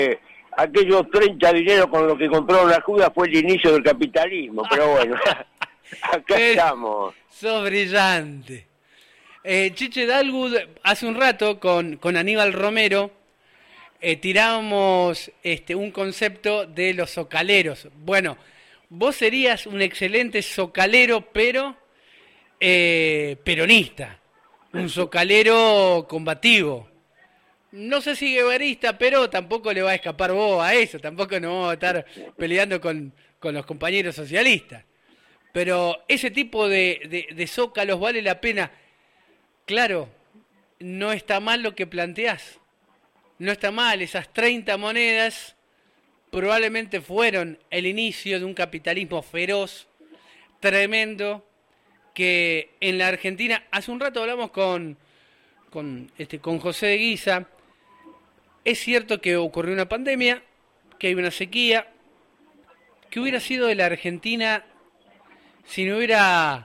aquellos 30 dineros con los que compraron la Judas fue el inicio del capitalismo, pero bueno, acá estamos. Sos brillante. Chiche Dalgud, hace un rato con Aníbal Romero tirábamos un concepto de los zocaleros. Bueno, vos serías un excelente zocalero, pero peronista, un zocalero combativo. No sé si guevarista, pero tampoco le va a escapar vos a eso, tampoco nos vamos a estar peleando con los compañeros socialistas. Pero ese tipo de zócalos vale la pena. Claro, no está mal lo que planteás. No está mal, esas 30 monedas probablemente fueron el inicio de un capitalismo feroz, tremendo, que en la Argentina, hace un rato hablamos con José de Guisa. Es cierto que ocurrió una pandemia, que hay una sequía, que hubiera sido de la Argentina si no hubiera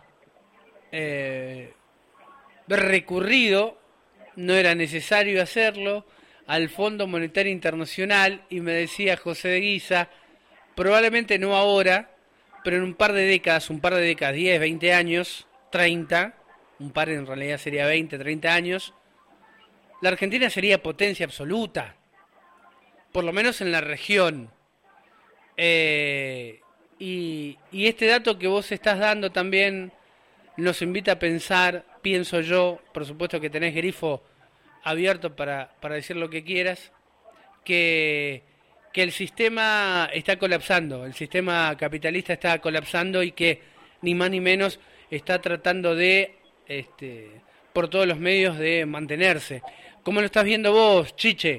recurrido, no era necesario hacerlo, al Fondo Monetario Internacional, y me decía José de Guisa, probablemente no ahora, pero en un par de décadas, 10, 20 años, 30, un par en realidad sería 20, 30 años, la Argentina sería potencia absoluta, por lo menos en la región. Y este dato que vos estás dando también nos invita a pensar, pienso yo, por supuesto que tenés grifo abierto para decir lo que quieras, que el sistema está colapsando, el sistema capitalista está colapsando y que ni más ni menos está tratando de, por todos los medios, de mantenerse. ¿Cómo lo estás viendo vos, Chiche?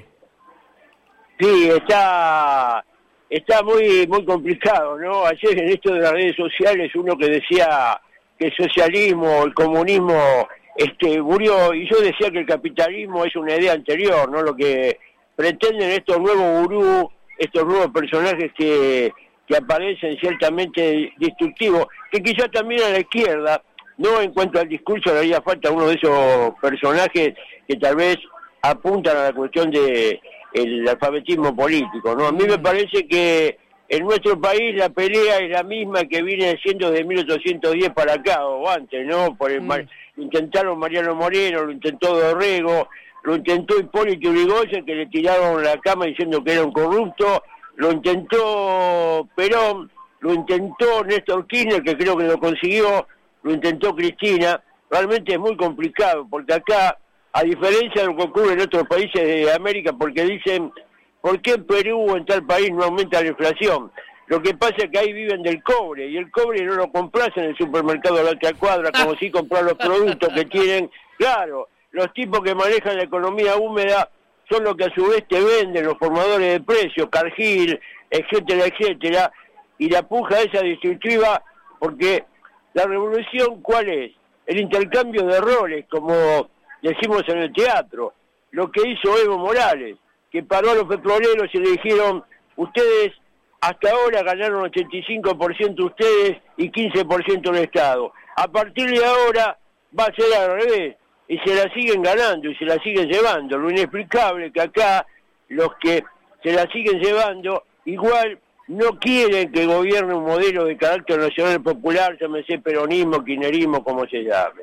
Sí, está muy complicado, ¿no? Ayer en esto de las redes sociales uno que decía que el socialismo, el comunismo murió, y yo decía que el capitalismo es una idea anterior, ¿no? Lo que pretenden estos nuevos gurús, estos nuevos personajes que aparecen ciertamente destructivos, que quizás también a la izquierda, no en cuanto al discurso le haría falta uno de esos personajes que tal vez apuntan a la cuestión de el alfabetismo político, ¿no? A mí me parece que en nuestro país la pelea es la misma que viene siendo de 1810 para acá, o antes, ¿no? Lo intentaron Mariano Moreno, lo intentó Dorrego, lo intentó Hipólito Yrigoyen, que le tiraron la cama diciendo que era un corrupto, lo intentó Perón, lo intentó Néstor Kirchner, que creo que lo consiguió, lo intentó Cristina. Realmente es muy complicado, porque acá, a diferencia de lo que ocurre en otros países de América, porque dicen, ¿por qué en Perú o en tal país no aumenta la inflación? Lo que pasa es que ahí viven del cobre, y el cobre no lo compras en el supermercado de la otra cuadra, como si comprar los productos que tienen. Claro, los tipos que manejan la economía húmeda son los que a su vez te venden, los formadores de precios, Cargill, etcétera, etcétera, y la puja esa distributiva, porque la revolución, ¿cuál es? El intercambio de roles, como decimos en el teatro, lo que hizo Evo Morales, que paró a los petroleros y le dijeron, ustedes hasta ahora ganaron 85% ustedes y 15% el Estado. A partir de ahora va a ser al revés, y se la siguen ganando y se la siguen llevando. Lo inexplicable es que acá los que se la siguen llevando igual no quieren que gobierne un modelo de carácter nacional popular, llámese peronismo, kirchnerismo, como se llame.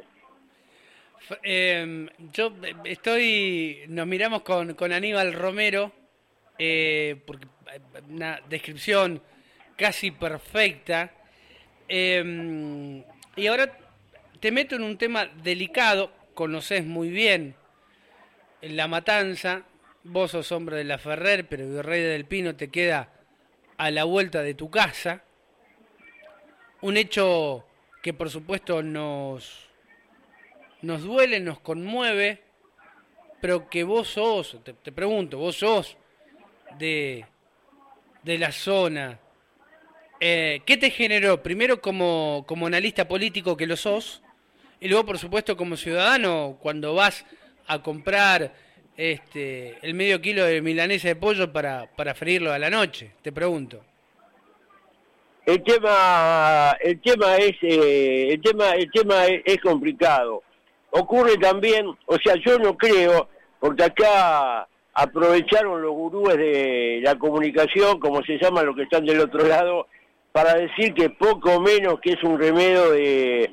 Nos miramos con Aníbal Romero, porque una descripción casi perfecta, y ahora te meto en un tema delicado. Conocés muy bien La Matanza, vos sos hombre de la Ferrer, pero Virrey del Pino te queda a la vuelta de tu casa, un hecho que por supuesto nos duele, nos conmueve, pero que vos sos, te pregunto, vos sos de la zona, ¿qué te generó? Primero como analista político que lo sos, y luego por supuesto como ciudadano, cuando vas a comprar el medio kilo de milanesa de pollo para freírlo a la noche, te pregunto. El tema es complicado. Ocurre también, o sea, yo no creo, porque acá aprovecharon los gurúes de la comunicación, como se llaman los que están del otro lado, para decir que poco menos que es un remedio de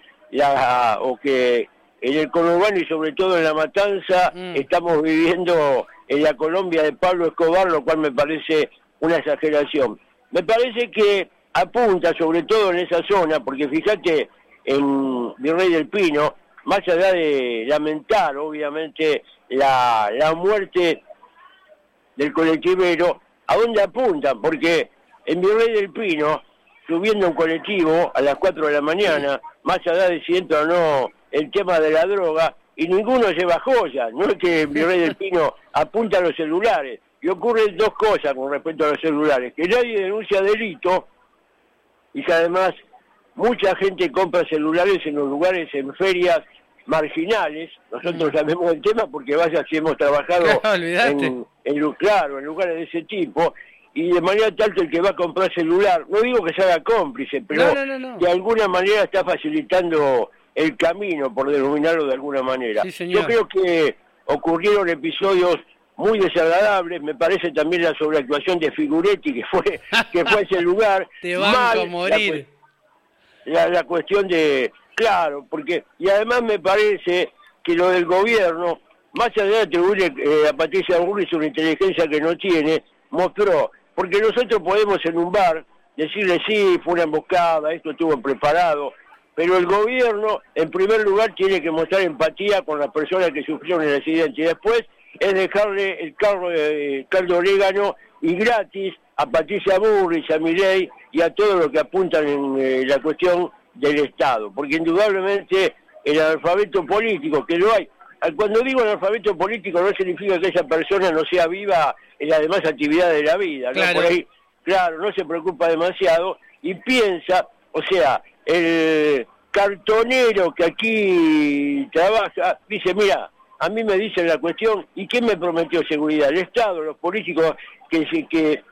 o que en el conurbano y sobre todo en La Matanza estamos viviendo en la Colombia de Pablo Escobar, lo cual me parece una exageración. Me parece que apunta sobre todo en esa zona, porque fíjate, en Virrey del Pino, más allá de lamentar obviamente la muerte del colectivero, ¿a dónde apuntan? Porque en Virrey del Pino, subiendo un colectivo a las 4 de la mañana, más allá de si entra o no el tema de la droga, y ninguno lleva joyas, no es que en Virrey del Pino apunta a los celulares, y ocurren dos cosas con respecto a los celulares, que nadie denuncia delito, y que además mucha gente compra celulares en los lugares, en ferias marginales, nosotros sabemos el tema porque vaya si hemos trabajado en lugares de ese tipo, y de manera tal que el que va a comprar celular, no digo que se haga cómplice, pero de alguna manera está facilitando el camino, por denominarlo de alguna manera. Sí, yo creo que ocurrieron episodios muy desagradables, me parece también la sobreactuación de Figuretti, que fue a ese lugar. Te banco morir. La cuestión de, claro, porque, y además me parece que lo del gobierno, más allá de atribuirle a Patricia Bullrich una inteligencia que no tiene, mostró, porque nosotros podemos en un bar decirle sí, fue una emboscada, esto estuvo preparado, pero el gobierno en primer lugar tiene que mostrar empatía con las personas que sufrieron el accidente, y después es dejarle el caldo de orégano y gratis a Patricia Bullrich, a Milei y a todos los que apuntan en la cuestión del Estado, porque indudablemente el analfabeto político, que lo hay, cuando digo analfabeto político no significa que esa persona no sea viva en las demás actividades de la vida, ¿no? Claro. Por ahí, claro, no se preocupa demasiado y piensa, o sea, el cartonero que aquí trabaja, dice, mira, a mí me dicen la cuestión, ¿y quién me prometió seguridad? El Estado, los políticos que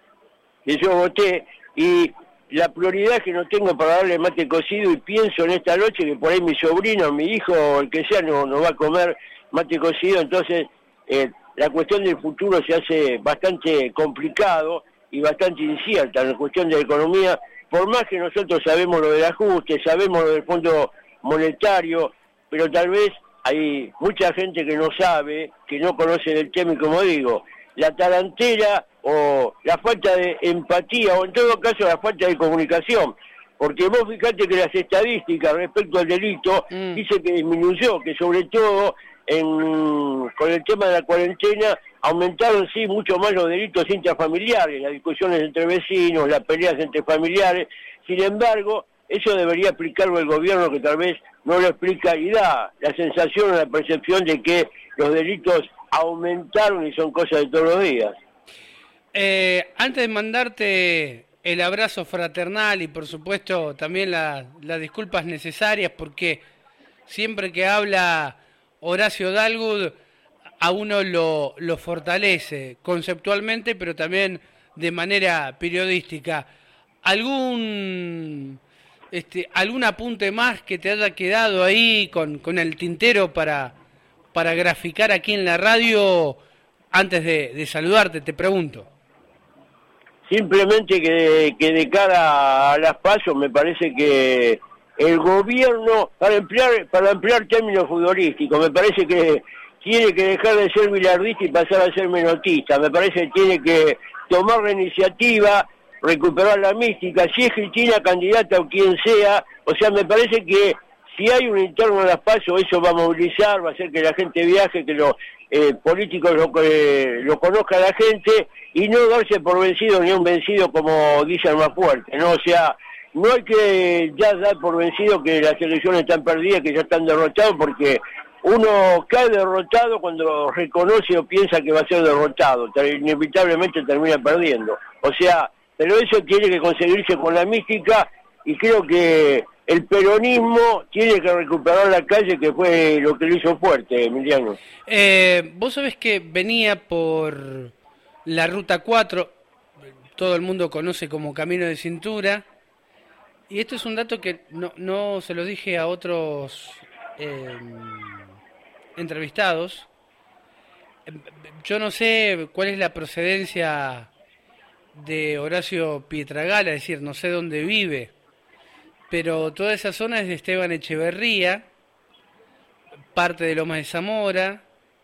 yo voté, y la prioridad que no tengo para darle mate cocido, y pienso en esta noche que por ahí mi sobrino, mi hijo, el que sea, no va a comer mate cocido, entonces la cuestión del futuro se hace bastante complicado y bastante incierta en la cuestión de la economía, por más que nosotros sabemos lo del ajuste, sabemos lo del Fondo Monetario, pero tal vez hay mucha gente que no sabe, que no conoce el tema, y como digo, la tarantela o la falta de empatía, o en todo caso la falta de comunicación, porque vos fijate que las estadísticas respecto al delito dice que disminuyó, que sobre todo con el tema de la cuarentena aumentaron sí mucho más los delitos intrafamiliares, las discusiones entre vecinos, las peleas entre familiares. Sin embargo, eso debería explicarlo el gobierno, que tal vez no lo explica, y da la sensación o la percepción de que los delitos aumentaron y son cosas de todos los días. Antes de mandarte el abrazo fraternal y por supuesto también las disculpas necesarias, porque siempre que habla Horacio Dalgud a uno lo fortalece conceptualmente, pero también de manera periodística. ¿Algún apunte más que te haya quedado ahí con el tintero para graficar aquí en la radio antes de saludarte? Te pregunto. Simplemente que de cara a las PASO me parece que el gobierno, para emplear términos futbolísticos, me parece que tiene que dejar de ser bilardista y pasar a ser menotista. Me parece que tiene que tomar la iniciativa, recuperar la mística, si es Cristina candidata o quien sea, o sea, me parece que si hay un interno en las PASO, eso va a movilizar, va a hacer que la gente viaje, que los políticos lo conozca la gente, y no darse por vencido ni un vencido como dice el más fuerte, ¿no? O sea, no hay que ya dar por vencido que las elecciones están perdidas, que ya están derrotados, porque uno cae derrotado cuando reconoce o piensa que va a ser derrotado, inevitablemente termina perdiendo. O sea, pero eso tiene que conseguirse con la mística, y creo que el peronismo tiene que recuperar la calle, que fue lo que lo hizo fuerte, Emiliano. Vos sabés que venía por la Ruta 4, todo el mundo conoce como Camino de Cintura, y esto es un dato que no se lo dije a otros entrevistados. Yo no sé cuál es la procedencia de Horacio Pietragala, es decir, no sé dónde vive, pero toda esa zona es de Esteban Echeverría, parte de Lomas de Zamora,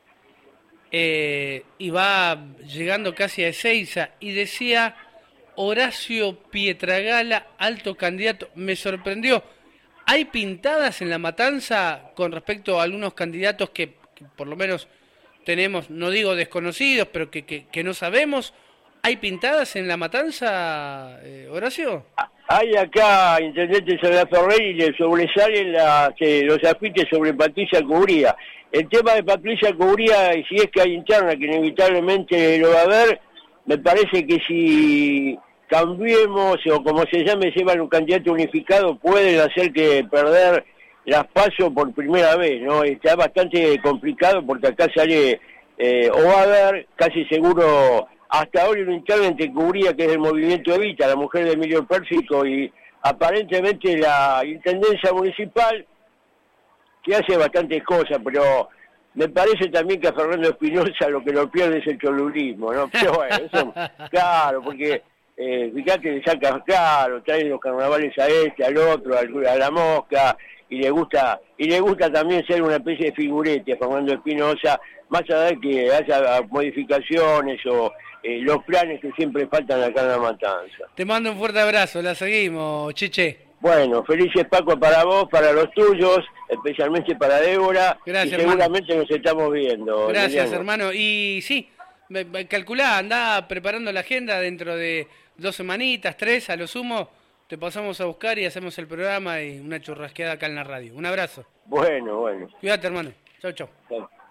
y va llegando casi a Ezeiza, y decía Horacio Pietragala, alto candidato. Me sorprendió. ¿Hay pintadas en La Matanza con respecto a algunos candidatos que por lo menos tenemos, no digo desconocidos, pero que no sabemos? ¿Hay pintadas en La Matanza, Horacio? Hay acá, intendente Soledad Ferrer, y le sobresalen los afiches sobre Patricia Cubría. El tema de Patricia Cubría, y si es que hay interna, que inevitablemente lo va a haber, me parece que si cambiemos, o como se llame, llevan un candidato unificado, pueden hacer que perder las PASO por primera vez, ¿no? Está bastante complicado porque acá sale, o va a haber, casi seguro, hasta ahora una interna entre Cubría, que es del movimiento Evita, la mujer de Emilio Pérsico, y aparentemente la Intendencia Municipal, que hace bastantes cosas, pero me parece también que a Fernando Espinosa lo que lo pierde es el cholulismo, ¿no? Pero bueno, eso, claro, porque fíjate, le saca, claro, traen los carnavales a este, al otro, a la mosca, y le gusta también ser una especie de figurete a Fernando Espinosa, más allá de que haya modificaciones o los planes que siempre faltan acá en La Matanza. Te mando un fuerte abrazo, la seguimos, Chiche. Bueno, felices Paco para vos, para los tuyos, especialmente para Débora. Gracias, y seguramente hermano. Nos estamos viendo. Gracias, Emiliano. hermano. Y sí, calculá, andá preparando la agenda dentro de 2 semanitas, 3 a lo sumo. Te pasamos a buscar y hacemos el programa y una churrasqueada acá en la radio. Un abrazo. Bueno. Cuídate, hermano. Chau, chau. Chau.